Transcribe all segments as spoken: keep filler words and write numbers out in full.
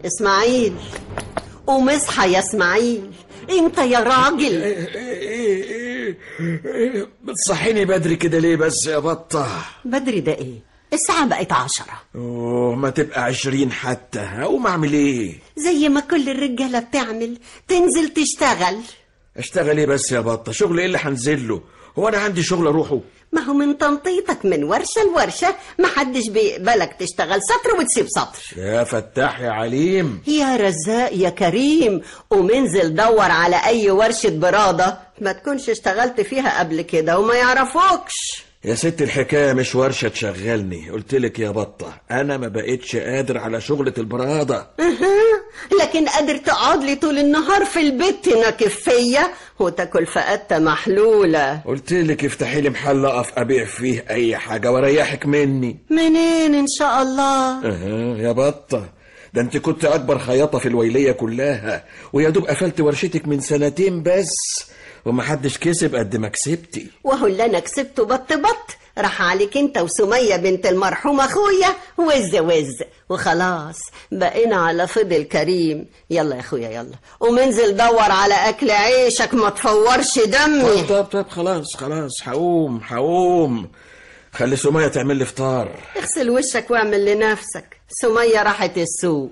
اسماعيل، قوم اصحى يا اسماعيل، انت يا راجل. ايه ايه ايه ايه بتصحيني بدري كده ليه بس يا بطة؟ بدري ده ايه؟ الساعة بقت عشرة. اوه ما تبقى عشرين حتى. هقوم اعمل ايه؟ زي ما كل الرجالة بتعمل، تنزل تشتغل. اشتغل ايه بس يا بطة؟ شغل ايه اللي هنزل له؟ هو انا عندي شغل اروحه؟ ما هو من تنطيطك من ورشة لورشة محدش بيقبلك تشتغل سطر وتسيب سطر. يا فتاح يا عليم. يا رزاق يا كريم، قوم انزل دور على اي ورشة برادة ما تكونش اشتغلت فيها قبل كده وما يعرفوكش. يا ست الحكاية مش ورشة تشغلني، قلتلك يا بطة انا ما بقتش قادر على شغلة البرادة. أه. لكن قادر تقعد لي طول النهار في البيت تنكف فيا وتاكل فقدة محلولة. قلتلك افتحي لي محل اقف ابيع فيه اي حاجة وريحك مني. منين ان شاء الله؟ اها يا بطة، ده انت كنت اكبر خياطة في الويلية كلها، ويا دوب قفلت ورشتك من سنتين بس ومحدش كسب قد ما كسبتي. وهو اللي انا كسبته بط بط راح عليك انت وسمية بنت المرحوم اخويا وز وز وخلاص بقينا على فضل كريم. يلا يا اخويا يلا قوم انزل دور على اكل عيشك ما تفورش دمي. طب طب طب خلاص خلاص هقوم هقوم. خلي سمية تعمل لي فطار. اغسل وشك واعمل لنفسك، سمية راحت السوق.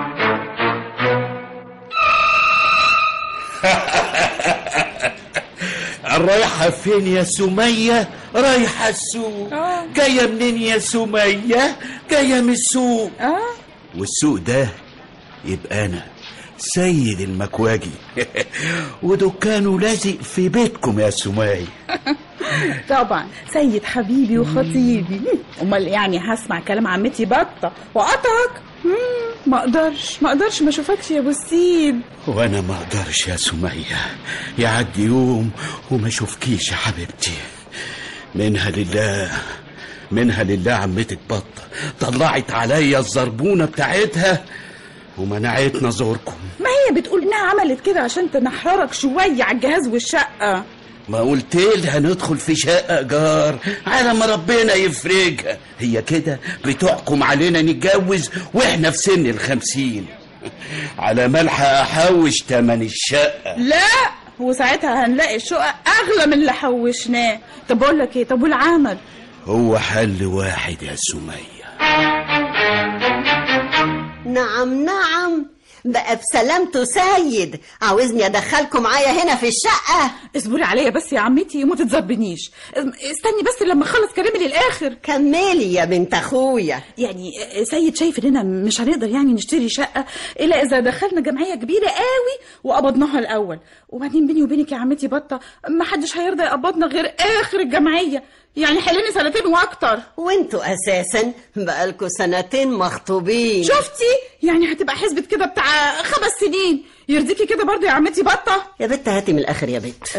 رايحة فين يا سمية؟ رايحة السوق. آه. جاية منين يا سمية؟ جاية من السوق. اه والسوق ده يبقى أنا سيد المكواجي ودكانه لازق في بيتكم يا سمية. طبعا سيد حبيبي وخطيبي. امال يعني هسمع كلام عمتي بطة وقطعك؟ ما اقدرش ما اقدرش ما اشوفكش يا ابو السيد. وانا ما اقدرش يا سمية يعدي يوم وما اشوفكيش يا حبيبتي. منها لله منها لله عمتك بطة طلعت عليا الزربونة بتاعتها ومنعتنا زوركم. ما هي بتقول انها عملت كده عشان تنحررك شوية على الجهاز والشقة. ما قلت لها ندخل في شقة جار على ما ربنا يفرجها. هي كده بتحكم علينا نتجوز واحنا في سن الخمسين على ملحق احوش تمن الشقة. لا وساعتها هنلاقي الشقة اغلى من اللي حوشناه. طب اقول لك ايه؟ طب والعمل؟ هو حل واحد يا سمية. نعم نعم بقى بسلامته سيد، عاوزني ادخلكم معايا هنا في الشقة؟ اصبري عليا بس يا عمتي وما تتزربنيش. استني بس لما اخلص كلامي للاخر. كملي يا بنت اخويا. يعني سيد شايف اننا مش هنقدر يعني نشتري شقة الا اذا دخلنا جمعية كبيرة قوي وقبضناها الاول، وبعدين بيني وبينك يا عمتي بطة ما حدش هيرضى يقبضنا غير اخر الجمعية، يعني حليني سنتين واكتر. وانتوا اساسا بقالكوا سنتين مخطوبين. شفتي؟ يعني هتبقى حسبة كده بتاع خمس سنين. يرضيكي كده برضه يا عمتي بطة؟ يا بنت هاتي من الاخر يا بنت.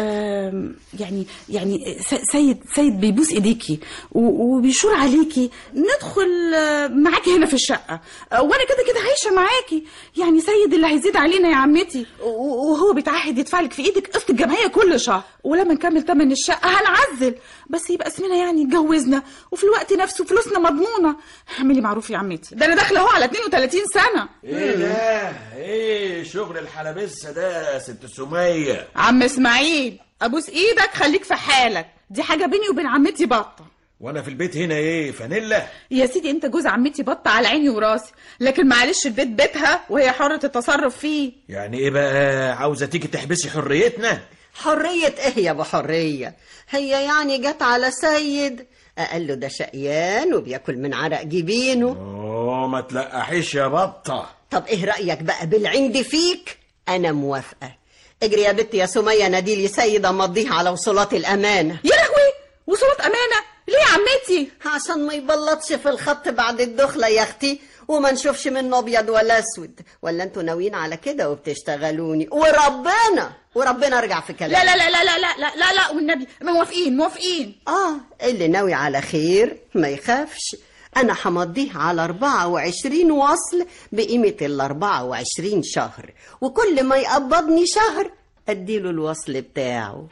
يعني يعني سيد سيد بيبوس ايديكي وبيشور عليكي ندخل معاكي هنا في الشقة، وانا كده كده عايشة معاكي. يعني سيد اللي هيزيد علينا يا عمتي، وهو بيتعهد يدفعلك في ايدك قسط الجمعية كل شهر، ولما نكمل تمن الشقة هنعزل بس يبقى اسمنا يعني اتجوزنا وفي الوقت نفسه فلوسنا مضمونة. اعملي معروف يا عمتي، ده انا داخله اهو على اتنين وتلاتين سنة. ايه ده؟ ايه شغل الحلبسة ده يا ست سمية؟ عم اسماعيل ابوس ايدك خليك في حالك، دي حاجة بيني وبين عمتي بطة. وانا في البيت هنا ايه فانيلا؟ يا سيدي انت جوز عمتي بطة على عيني وراسي، لكن معلش البيت بيتها وهي حرة التصرف فيه. يعني ايه بقى؟ عاوزة تيجي تحبسي حريتنا؟ حرية ايه يا ابو حرية؟ هي يعني جت على سيد قال له ده شقيان وبياكل من عرق جبينه. اوه ما تلقحيش يا بطة. طب ايه رأيك بقى بالعند فيك؟ انا موافقة. اجري يا بنتي يا سمية ناديلي سيد امضيه على وصولات الامانة. يا لهوي وصولات امانة ليه يا عمتي؟ عشان ما يبلطش في الخط بعد الدخلة يا اختي وما نشوفش منه ابيض ولا اسود. ولا انتوا ناويين على كده وبتشتغلوني؟ وربنا وربنا ارجع في كلامي. لا لا لا لا لا لا لا لا, لا والنبي موافقين موافقين. اه اللي ناوي على خير ما يخافش، انا همضيه على اربعة وعشرين وصل بقيمة الاربعة وعشرين شهر، وكل ما يقبضني شهر اديله الوصل بتاعه.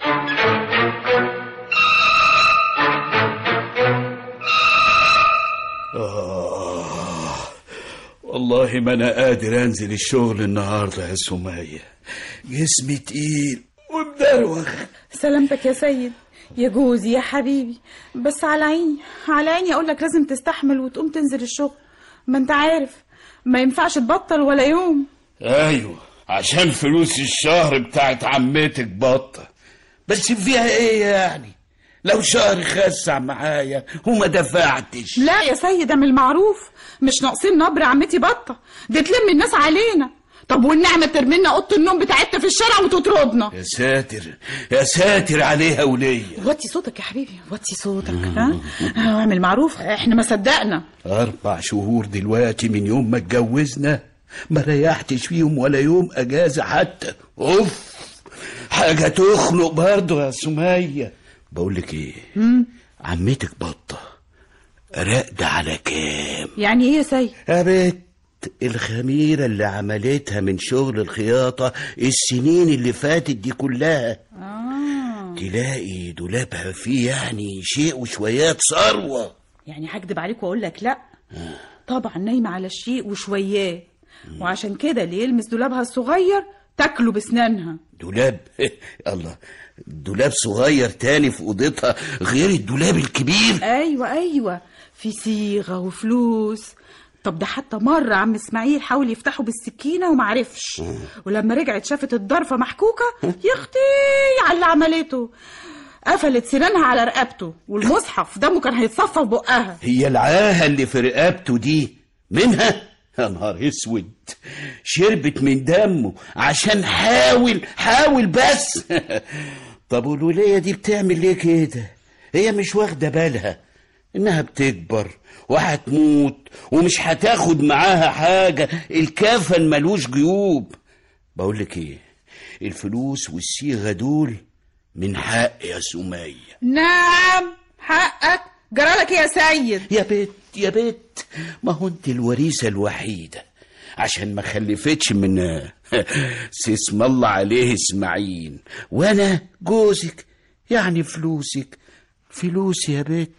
آه والله ما انا قادر انزل الشغل النهارده يا سمية، جسمي تقيل ومدروخ. سلامتك يا سيد، يا جوزي يا حبيبي، بس على عيني على عيني اقول لك لازم تستحمل وتقوم تنزل الشغل، ما انت عارف ما ينفعش تبطل ولا يوم. ايوه عشان فلوس الشهر بتاعت عمتك بطة، بس فيها ايه يعني؟ لو شهر خسع معايا وما دفعتش. لا يا سيد، من المعروف مش ناقصين نبر عمتي بطة، دي تلم الناس علينا. طب والنعمة ترمينا اوضه النوم بتاعتنا في الشارع وتطردنا. يا ساتر يا ساتر عليها وليا. وطي صوتك يا حبيبي، وطي صوتك. ها اعمل معروف، احنا ما صدقنا. اربع شهور دلوقتي من يوم ما اتجوزنا ما ريحتش فيهم ولا يوم اجازة حتى. اوف، حاجة تخنق برضه يا سمية. بقولك ايه، عمتك بطة راقدة على كام؟ يعني ايه يا سيد؟ يا بيت الخميرة اللي عملتها من شغل الخياطة السنين اللي فاتت دي كلها. آه. تلاقي دولابها فيه يعني شيء وشويات ثروة. يعني هكدب عليك واقول لك لا؟ آه. طبعا نايمة على الشيء وشويات، وعشان كده اللي يلمس دولابها الصغير تاكله بسنانها. دولاب الله، دولاب صغير تاني في اوضتها غير الدولاب الكبير؟ ايوه ايوه، في صيغة وفلوس. طب ده حتى مرة عم اسماعيل حاول يفتحه بالسكينة ومعرفش، ولما رجعت شافت الضرفة محكوكة يا اختي على اللي عملته، قفلت سنانها على رقبته والمصحف دمه كان هيتصفى في بقها. هي العاهة اللي في رقبته دي منها؟ يا نهار اسود، شربت من دمه عشان حاول حاول بس. طب والولية دي بتعمل ليه كده؟ هي مش واخدة بالها انها بتكبر وهتموت ومش هتاخد معاها حاجة، الكفن ملوش جيوب. بقولك ايه، الفلوس والصيغة دول من حق يا سمية. نعم حقك، جرالك ايه يا سيد؟ يا بيت يا بيت، ما هو انت الوريثة الوحيدة، عشان ما خلفتش من سيسم الله عليه اسماعيل، وانا جوزك، يعني فلوسك فلوس يا بيت.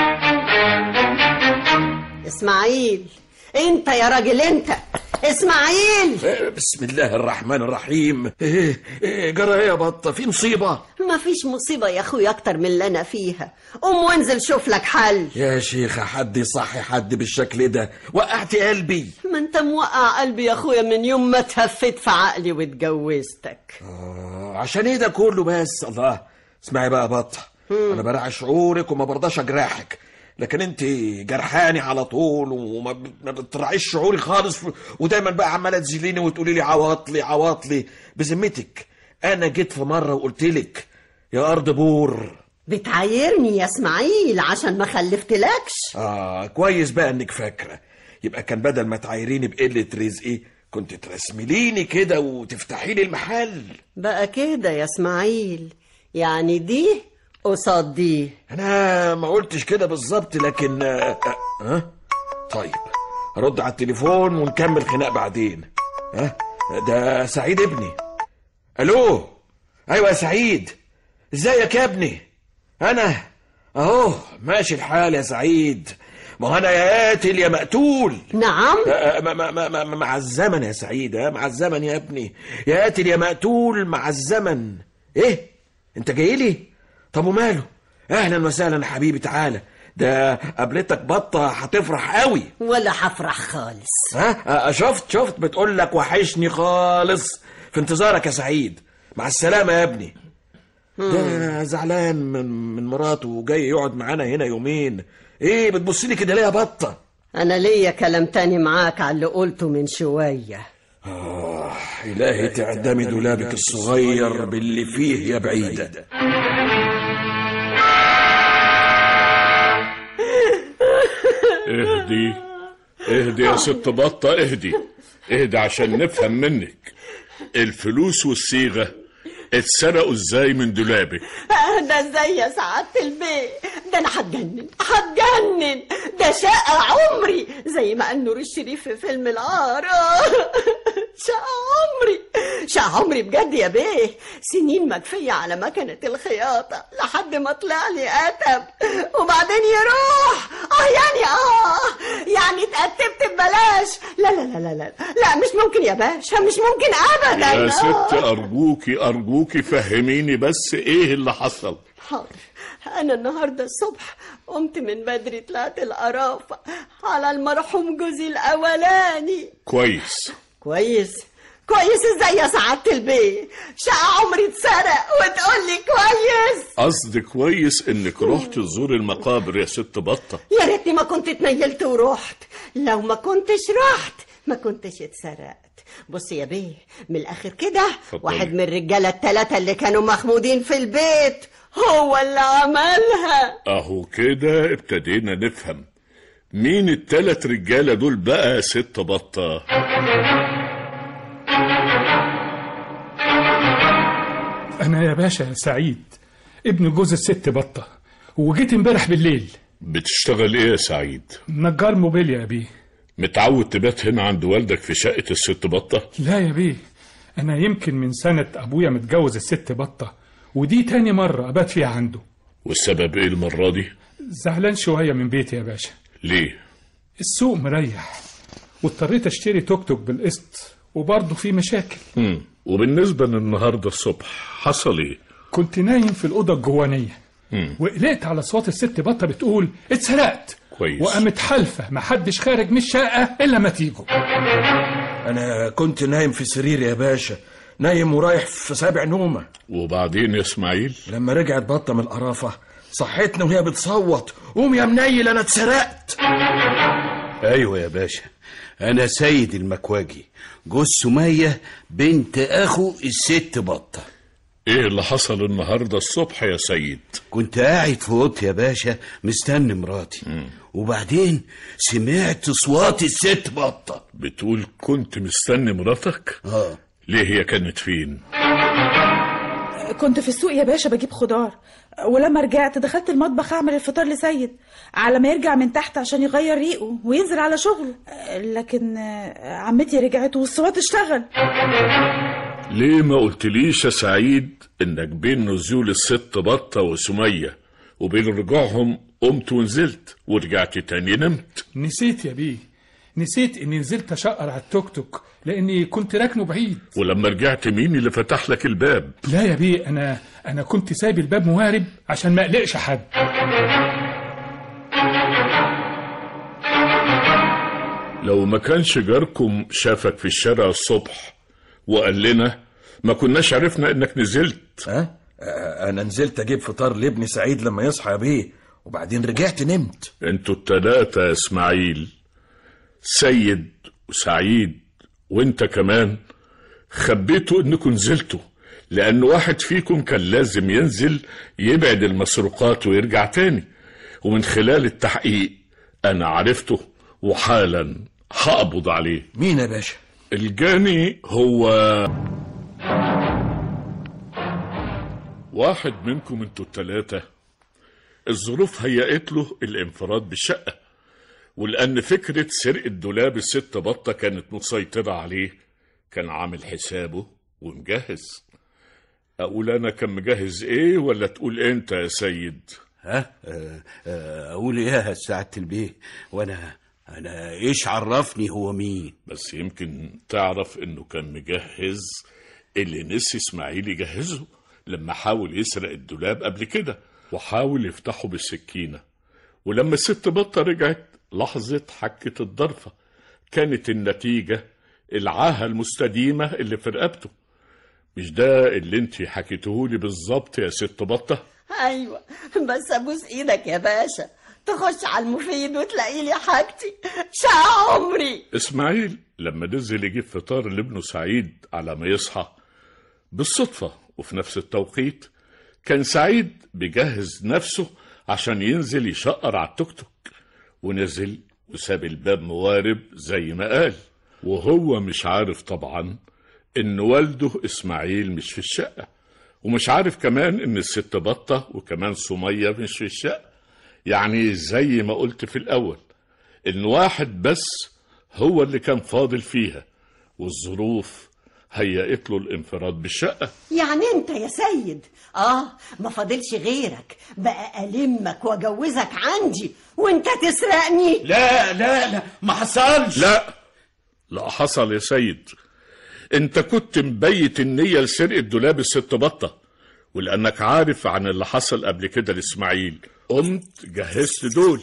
اسماعيل، انت يا راجل انت، اسماعيل. بسم الله الرحمن الرحيم. ايه ايه جرى ايه يا بطة؟ في مصيبة؟ ما فيش مصيبة يا اخويا اكتر من اللي انا فيها. قوم وانزل شوف لك حل. يا شيخة حد يصحي حد بالشكل ده؟ وقعتي قلبي. ما انت موقع قلبي يا اخويا من يوم ما تهفت في عقلي واتجوزتك. آه عشان ايه ده كله بس؟ الله، اسمعي بقى يا بطة، انا براعي شعورك وما برضاش اجرحك، لكن انت جرحاني على طول وما بتراعيش شعوري خالص، ودايما بقى عماله تزيليني وتقولي لي عواطلي عواطلي. بذمتك انا جيت في مره وقلت لك يا ارض بور. بتعايرني يا اسماعيل عشان ما خلفتلكش؟ اه كويس بقى انك فاكره، يبقى كان بدل ما تعايريني بقله رزقي كنت ترسمليني كده وتفتحي لي المحل. بقى كده يا اسماعيل، يعني دي قصاد دي. انا ما قلتش كده بالظبط، لكن ها أه؟ أه؟ طيب ارد على التليفون ونكمل خناق بعدين. ها أه؟ ده سعيد ابني. الو، ايوه يا سعيد، ازيك يا ابني؟ انا اهو ماشي الحال يا سعيد، ما انا يا قاتل يا مقتول. نعم. أه ما ما ما مع الزمن يا سعيد، ها مع الزمن يا ابني، يا قاتل يا مقتول مع الزمن. ايه انت جاي لي؟ طب وماله؟ اهلا وسهلا حبيبي، تعالى، ده قابلتك بطة هتفرح قوي. ولا هفرح خالص. ها شفت شفت بتقول لك وحشني خالص، في انتظارك يا سعيد، مع السلامة يا ابني. ده زعلان من من مراته وجاي يقعد معانا هنا يومين. ايه بتبص لي كده ليه يا بطة؟ انا ليا كلام تاني معاك على اللي قلته من شوية. آه إلهي تعدمي دولابك الصغير باللي فيه يا بعيدة. اهدي اهدي يا ست بطة، اهدي اهدي عشان نفهم منك. الفلوس والصيغة اتسرقوا ازاي من دولابك؟ ده ازاي يا سعادة البيه؟ ده انا هتجنن هتجنن، ده شقة عمري زي ما قال نور الشريف في فيلم العار. شقة عمري شقة عمري بجد يا بيه، سنين مكفية على مكنة الخياطة لحد ما طلع لي قتب وبعدين يروح. اه يعني اه يعني اتقتبت ببلاش. لا لا لا لا لا لا مش ممكن يا باشا، مش ممكن ابدا. يا ست ارجوكي ارجوكي فهميني بس ايه اللي حصل. حاضر. انا النهارده الصبح قمت من بدري طلعت القرافه على المرحوم جوزي الاولاني. كويس كويس كويس ازاي يا سعادة البيه؟ شقة عمري اتسرق وتقول لي كويس؟ قصدي كويس انك رحت تزور المقابر يا ست بطة. يا ريتني ما كنت اتنيلت ورحت، لو ما كنتش رحت ما كنتش اتسرقت. بص يا بيه من الاخر كده، واحد من الرجاله الثلاثه اللي كانوا مخمودين في البيت هو اللي عملها. اهو كده ابتدينا نفهم مين التلات رجاله دول بقى يا ست بطة. أنا يا باشا سعيد ابن جوز الست بطة، وجيت امبارح بالليل. بتشتغل ايه يا سعيد؟ نجار موبيليا يا بيه. متعود تبات هنا عند والدك في شقة الست بطة؟ لا يا بيه، أنا يمكن من سنة أبويا متجوز الست بطة، ودي تاني مرة أبات فيها عنده. والسبب ايه المرة دي؟ زعلان شوية من بيتي يا باشا. ليه؟ السوق مريح واضطريت اشتري توك توك بالقسط وبرضه في مشاكل. امم وبالنسبة للنهاردة الصبح حصل ايه؟ كنت نايم في الأوضة الجوانية مم. وقلقت على صوت الست بطة بتقول اتسرقت. كويس. وقامت حالفة محدش خارج من الشقة إلا ما تيجوا. أنا كنت نايم في سريري يا باشا، نايم ورايح في سابع نومة. وبعدين يا اسماعيل؟ لما رجعت بطة من القرافة صحتني وهي بتصوت قوم يا منيل أنا اتسرقت. ايوه يا باشا، انا سيد المكواجي جوز سمية بنت اخو الست بطة. ايه اللي حصل النهاردة الصبح يا سيد؟ كنت قاعد في اوضتي يا باشا مستني مراتي م. وبعدين سمعت صوات الست بطة. بتقول كنت مستني مراتك؟ اه. ليه هي كانت فين؟ كنت في السوق يا باشا بجيب خضار، ولما رجعت دخلت المطبخ اعمل الفطار لسيد على ما يرجع من تحت عشان يغير ريقه وينزل على شغله، لكن عمتي رجعت والصوت اشتغل. ليه ما قلتليش يا سعيد انك بين نزول الست بطة وسمية وبين رجوعهم قمت ونزلت ورجعت تاني نمت؟ نسيت يا بيه، نسيت اني نزلت اشقر على التوك توك لاني كنت راكنه بعيد. ولما رجعت مين اللي فتح لك الباب؟ لا يا بيه، انا انا كنت سايب الباب موارب عشان ما اقلقش حد. لو ما كانش جاركم شافك في الشارع الصبح وقال لنا ما كناش عرفنا انك نزلت. ها أه؟ انا نزلت اجيب فطار لابني سعيد لما يصحى يا بيه، وبعدين رجعت نمت. انتوا التلاتة يا اسماعيل، سيد وسعيد وانت كمان، خبيتوا انكم نزلتوا لان واحد فيكم كان لازم ينزل يبعد المسروقات ويرجع تاني، ومن خلال التحقيق انا عرفته وحالا هقبض عليه. مين يا باشا؟ الجاني هو واحد منكم انتوا التلاتة. الظروف هيأت له الانفراد بالشقة، ولأن فكرة سرقة دولاب الست بطة كانت مسيطرة عليه كان عامل حسابه ومجهز. أقول أنا كان مجهز إيه ولا تقول أنت يا سيد؟ ها أه أه أقول إيه يا سعادة البيه؟ وأنا أنا إيش عرفني هو مين؟ بس يمكن تعرف إنه كان مجهز اللي نسي إسماعيل يجهزه لما حاول يسرق الدولاب قبل كده وحاول يفتحه بالسكينة، ولما الست بطة رجعت لحظة حكة الضرفة كانت النتيجة العاهة المستديمة اللي في رقبته. مش ده اللي انتي حكيتهولي بالظبط يا ست بطة؟ ايوه، بس ابوس ايدك يا باشا تخش على المفيد وتلاقي لي حاجتي شقة عمري. اسماعيل لما نزل يجيب فطار لابنه سعيد على ما يصحى بالصدفة وفي نفس التوقيت كان سعيد بيجهز نفسه عشان ينزل يشقر على التوك توك، ونزل وساب الباب موارب زي ما قال، وهو مش عارف طبعا ان والده اسماعيل مش في الشقة، ومش عارف كمان ان الست بطة وكمان سمية مش في الشقة. يعني زي ما قلت في الاول ان واحد بس هو اللي كان فاضل فيها، والظروف هيئت له الانفراد بالشقة. يعني انت يا سيد اه ما فاضلش غيرك بقى ألمك واجوزك عندي وانت تسرقني؟ لا لا لا ما حصلش. لا لا حصل يا سيد. انت كنت مبيت النية لسرقة دولاب الست بطة، ولأنك عارف عن اللي حصل قبل كده لإسماعيل قمت جهزت دول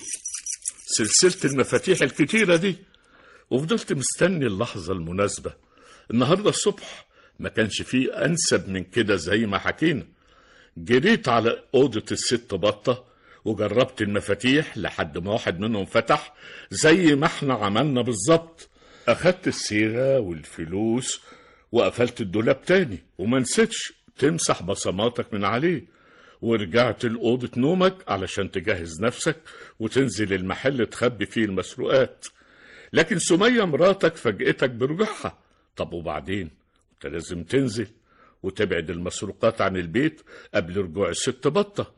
سلسلة المفاتيح الكتيرة دي، وفضلت مستني اللحظة المناسبة. النهاردة الصبح ما كانش فيه أنسب من كده زي ما حكينا. جريت على أوضة الست بطة وجربت المفاتيح لحد ما واحد منهم فتح زي ما احنا عملنا بالظبط. أخدت الصيغة والفلوس وقفلت الدولاب تاني، وما نسيتش تمسح بصماتك من عليه، ورجعت لأوضة نومك علشان تجهز نفسك وتنزل المحل تخبي فيه المسروقات. لكن سمية مراتك فاجئتك برجوعها. طب وبعدين؟ انت لازم تنزل وتبعد المسروقات عن البيت قبل رجوع الست بطة.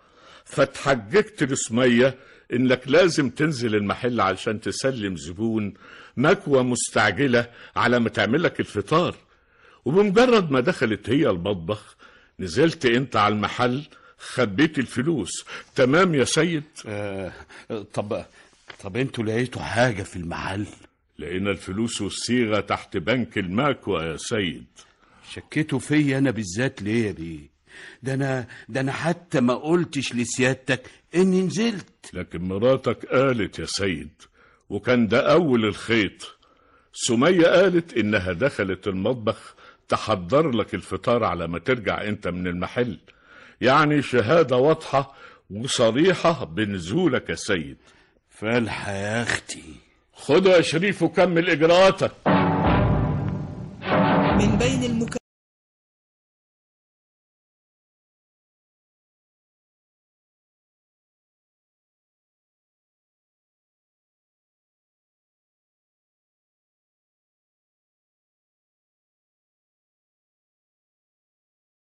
فتحججت لسمية انك لازم تنزل المحل علشان تسلم زبون مكوى مستعجلة على ما تعملك الفطار. وبمجرد ما دخلت هي المطبخ نزلت انت على المحل خبيت الفلوس. تمام يا سيد؟ آه طب طب انتوا لقيتوا حاجة في المحل؟ لقينا الفلوس والصيغة تحت بنك المكوى يا سيد. شكيتوا فيا انا بالذات ليه يا بيه؟ ده انا ده انا حتى ما قلتش لسيادتك اني نزلت. لكن مراتك قالت يا سيد، وكان ده اول الخيط. سمية قالت انها دخلت المطبخ تحضر لك الفطار على ما ترجع انت من المحل. يعني شهادة واضحة وصريحة بنزولك يا سيد. فالحة يا اختي. خدوا يا شريف وكمل اجراءاتك. من بين المكافآت